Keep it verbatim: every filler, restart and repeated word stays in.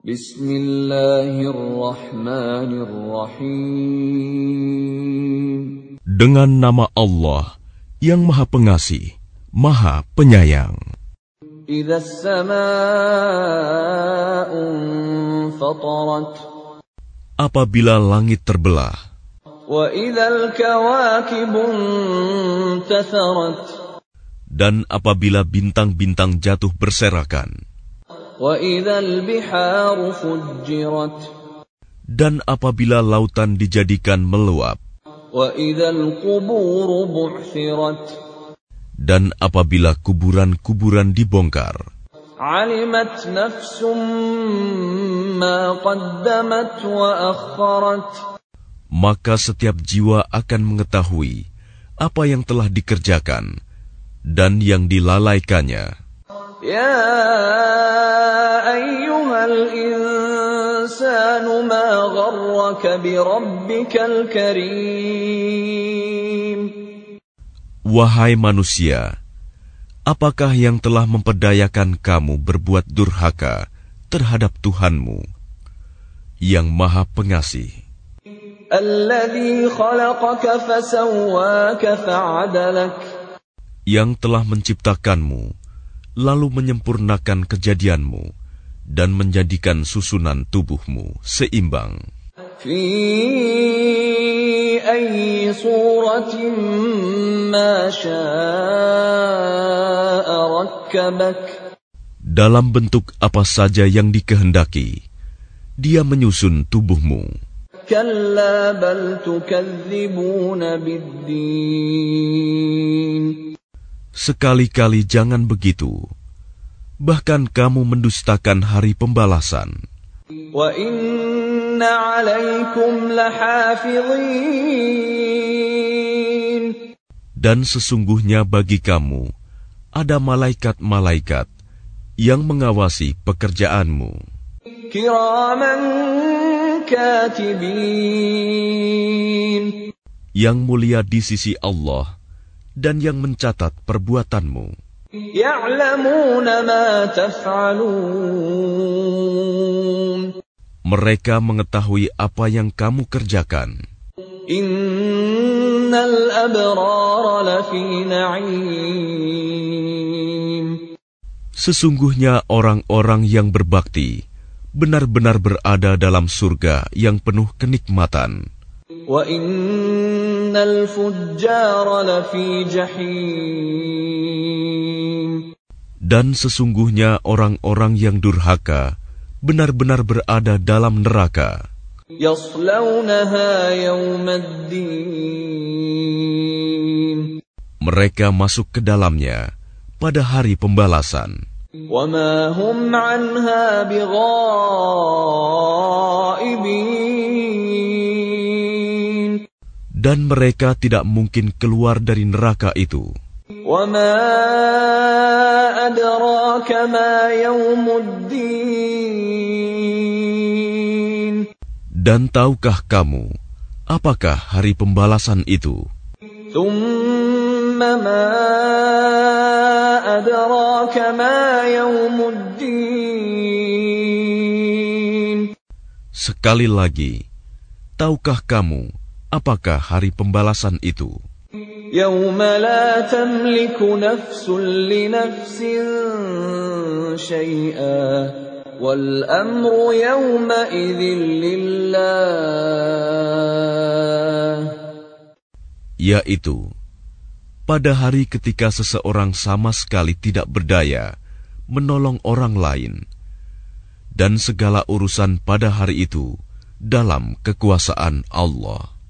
Bismillahirrahmanirrahim. Dengan nama Allah yang Maha Pengasih, Maha Penyayang. Idza as-samaa'u fatarat. Apabila langit terbelah. Wa idzal kawakibu intatharat. Dan apabila bintang-bintang jatuh berserakan. Wa idzal biharu fujjirat. Dan apabila lautan dijadikan meluap. Wa idzal quburu bu'thirat. Dan apabila kuburan-kuburan dibongkar. Alimat nafsum ma qaddamat wa akharat. Maka setiap jiwa akan mengetahui apa yang telah dikerjakan dan yang dilalaikannya. Ya ayyuhal insanu ma gharraka bi rabbikal karim. Wahai manusia, apakah yang telah memperdayakan kamu berbuat durhaka terhadap Tuhanmu yang Maha Pengasih? Alladzi khalaqaka fasawwaka fa'adalak. Yang telah menciptakanmu lalu menyempurnakan kejadianmu dan menjadikan susunan tubuhmu seimbang. Fi ayyi suratin ma syaa rakkabak. Dalam bentuk apa saja yang dikehendaki, Dia menyusun tubuhmu. Kalla bal tukadzibuna biddin. Sekali-kali jangan begitu. Bahkan kamu mendustakan hari pembalasan. Wa inna 'alaikum lahafizin. Dan sesungguhnya bagi kamu ada malaikat-malaikat yang mengawasi pekerjaanmu. Kiraman katibin. Yang mulia di sisi Allah dan yang mencatat perbuatanmu. Ya'lamuna ma taf'alun. Mereka mengetahui apa yang kamu kerjakan. Innal abrara lafi na'im. Sesungguhnya orang-orang yang berbakti benar-benar berada dalam surga yang penuh kenikmatan. Wa innal fujjara lafi jahim. Dan sesungguhnya orang-orang yang durhaka benar-benar berada dalam neraka. Yaslawnaha yawmaddin. Mereka masuk ke dalamnya pada hari pembalasan. Wa ma hum 'anha bighaibin. Dan mereka tidak mungkin keluar dari neraka itu. Wa ma adraka ma yaumuddin. Dan tahukah kamu apakah hari pembalasan itu? Thumma ma adraka ma yaumuddin. Sekali lagi, tahukah kamu apakah hari pembalasan itu? Yawma la tamliku nafsun li nafsin syai'a wal amru yawma idzin lillah. Yaitu, pada hari ketika seseorang sama sekali tidak berdaya menolong orang lain, dan segala urusan pada hari itu dalam kekuasaan Allah.